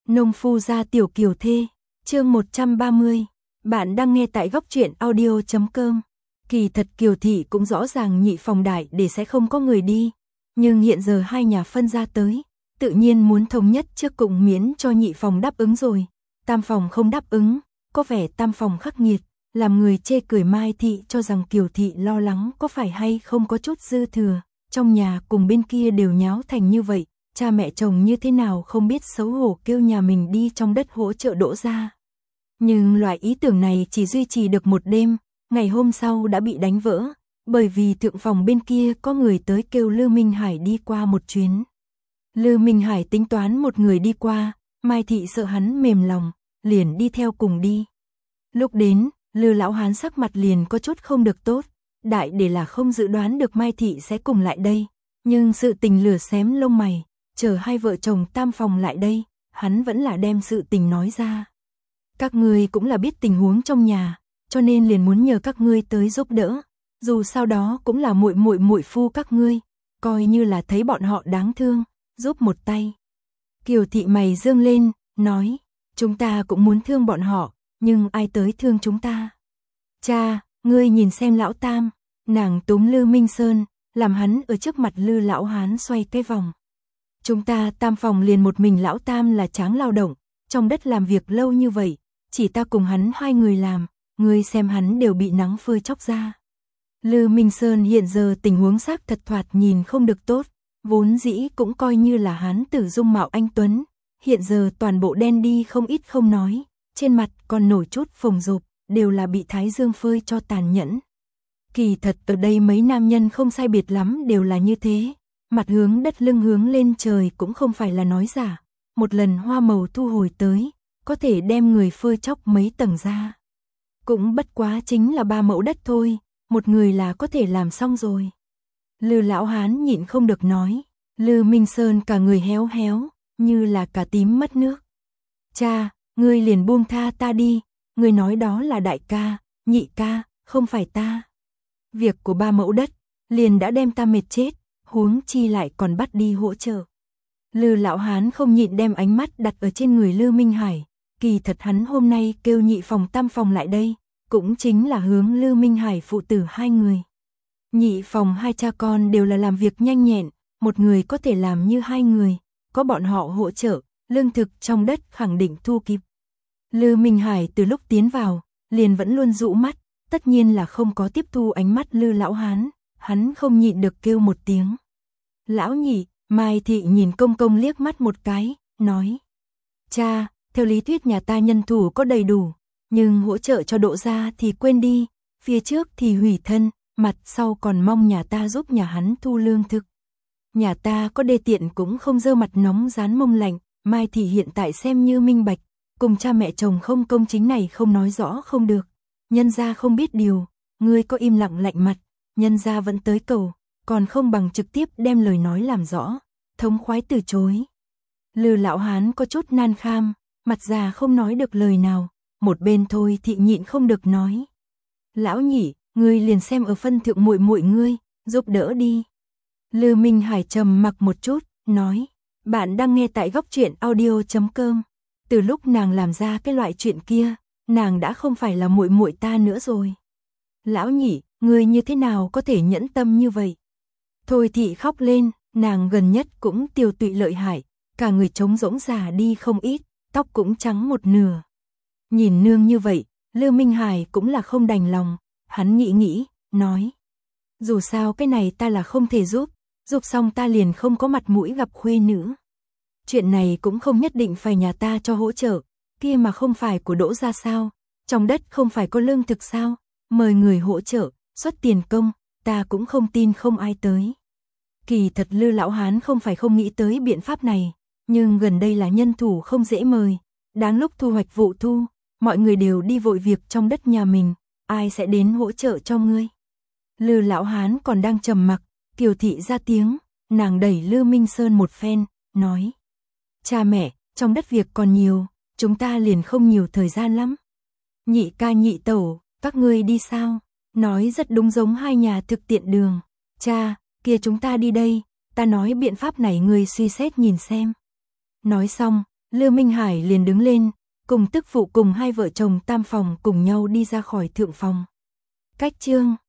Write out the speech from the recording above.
Nông phu gia tiểu kiều thê, chương 130. Bạn đang nghe tại góc truyện audio.com. Kỳ thật Kiều thị cũng rõ ràng nhị phòng đại để sẽ không có người đi, nhưng hiện giờ hai nhà phân ra tới, tự nhiên muốn thống nhất trước cùng miễn cho nhị phòng đáp ứng rồi. Tam phòng không đáp ứng, có vẻ tam phòng khắc nghiệt, làm người chê cười Mai thị cho rằng Kiều thị lo lắng có phải hay không có chút dư thừa, trong nhà cùng bên kia đều nháo thành như vậy. Cha mẹ chồng như thế nào không biết xấu hổ kêu nhà mình đi trong đất hỗ trợ Đỗ gia. Nhưng loại ý tưởng này chỉ duy trì được một đêm, ngày hôm sau đã bị đánh vỡ, bởi vì thượng phòng bên kia có người tới kêu Lư Minh Hải đi qua một chuyến. Lư Minh Hải tính toán một người đi qua, Mai thị sợ hắn mềm lòng, liền đi theo cùng đi. Lúc đến, Lư lão hán sắc mặt liền có chút không được tốt, đại để là không dự đoán được Mai thị sẽ cùng lại đây, nhưng sự tình lửa xém lông mày. Chờ hai vợ chồng tam phòng lại đây, hắn vẫn là đem sự tình nói ra. Các ngươi cũng là biết tình huống trong nhà, cho nên liền muốn nhờ các ngươi tới giúp đỡ. Dù sao đó cũng là muội phu các ngươi, coi như là thấy bọn họ đáng thương, giúp một tay. Kiều thị mày dương lên, nói, chúng ta cũng muốn thương bọn họ, nhưng ai tới thương chúng ta? Cha, ngươi nhìn xem lão tam, nàng túm Lư Minh Sơn, làm hắn ở trước mặt Lư lão hán xoay cái vòng. Chúng ta tam phòng liền một mình lão tam là tráng lao động, trong đất làm việc lâu như vậy, chỉ ta cùng hắn hai người làm, ngươi xem hắn đều bị nắng phơi chóc ra. Lư Minh Sơn hiện giờ tình huống xác thật thoạt nhìn không được tốt, vốn dĩ cũng coi như là hắn tử dung mạo anh tuấn, hiện giờ toàn bộ đen đi không ít không nói, trên mặt còn nổi chút phồng rộp, đều là bị thái dương phơi cho tàn nhẫn. Kỳ thật ở đây mấy nam nhân không sai biệt lắm đều là như thế. Mặt hướng đất lưng hướng lên trời cũng không phải là nói giả, một lần hoa màu thu hồi tới, có thể đem người phơi chóc mấy tầng ra. Cũng bất quá chính là 3 mẫu đất thôi, một người là có thể làm xong rồi. Lư lão hán nhịn không được nói, Lư Minh Sơn cả người héo héo, như là cả tím mất nước. Cha, ngươi liền buông tha ta đi, ngươi nói đó là đại ca, nhị ca, không phải ta. Việc của 3 mẫu đất, liền đã đem ta mệt chết. Huống chi lại còn bắt đi hỗ trợ. Lư lão hán không nhịn đem ánh mắt đặt ở trên người Lư Minh Hải, kỳ thật hắn hôm nay kêu nhị phòng tam phòng lại đây, cũng chính là hướng Lư Minh Hải phụ tử hai người. Nhị phòng hai cha con đều là làm việc nhanh nhẹn, một người có thể làm như hai người, có bọn họ hỗ trợ, lương thực trong đất khẳng định thu kịp. Lư Minh Hải từ lúc tiến vào, liền vẫn luôn dụ mắt, tất nhiên là không có tiếp thu ánh mắt Lư lão hán. Hắn không nhịn được kêu một tiếng. Lão nhị, Mai thị nhìn công công liếc mắt một cái, nói. Cha, theo lý thuyết nhà ta nhân thủ có đầy đủ, nhưng hỗ trợ cho Đỗ gia thì quên đi, phía trước thì hủy thân, mặt sau còn mong nhà ta giúp nhà hắn thu lương thực. Nhà ta có đê tiện cũng không dơ mặt nóng dán mông lạnh, Mai thị hiện tại xem như minh bạch, cùng cha mẹ chồng không công chính này không nói rõ không được. Nhân gia không biết điều, ngươi có im lặng lạnh mặt. Nhân gia vẫn tới cầu, còn không bằng trực tiếp đem lời nói làm rõ, thống khoái từ chối. Lư lão hán có chút nan kham, mặt già không nói được lời nào, một bên thôi thị nhịn không được nói. Lão nhị, ngươi liền xem ở phân thượng muội ngươi, giúp đỡ đi. Lư Minh Hải trầm mặc một chút, nói, bạn đang nghe tại góc truyện audio.com. Từ lúc nàng làm ra cái loại chuyện kia, nàng đã không phải là muội ta nữa rồi. Lão nhị, ngươi như thế nào có thể nhẫn tâm như vậy? Thôi thị khóc lên, nàng gần nhất cũng tiêu tụy lợi hại, cả người trống rỗng già đi không ít, tóc cũng trắng một nửa. Nhìn nương như vậy, Lư Minh Hải cũng là không đành lòng, hắn nghĩ, nói. Dù sao cái này ta là không thể giúp xong ta liền không có mặt mũi gặp khuê nữ. Chuyện này cũng không nhất định phải nhà ta cho hỗ trợ, kia mà không phải của Đỗ gia sao, trong đất không phải có lương thực sao, mời người hỗ trợ. Xuất tiền công, ta cũng không tin không ai tới. Kỳ thật Lư lão hán không phải không nghĩ tới biện pháp này, nhưng gần đây là nhân thủ không dễ mời, đáng lúc thu hoạch vụ thu, mọi người đều đi vội việc trong đất nhà mình, ai sẽ đến hỗ trợ cho ngươi? Lư lão hán còn đang trầm mặc, Kiều thị ra tiếng, nàng đẩy Lư Minh Sơn một phen, nói: "Cha mẹ, trong đất việc còn nhiều, chúng ta liền không nhiều thời gian lắm. Nhị ca nhị tẩu, các ngươi đi sao?" Nói rất đúng giống hai nhà thực tiện đường. Cha, kia chúng ta đi đây, ta nói biện pháp này ngươi suy xét nhìn xem. Nói xong, Lưu Minh Hải liền đứng lên, cùng tức phụ cùng hai vợ chồng tam phòng cùng nhau đi ra khỏi thượng phòng. Cách chương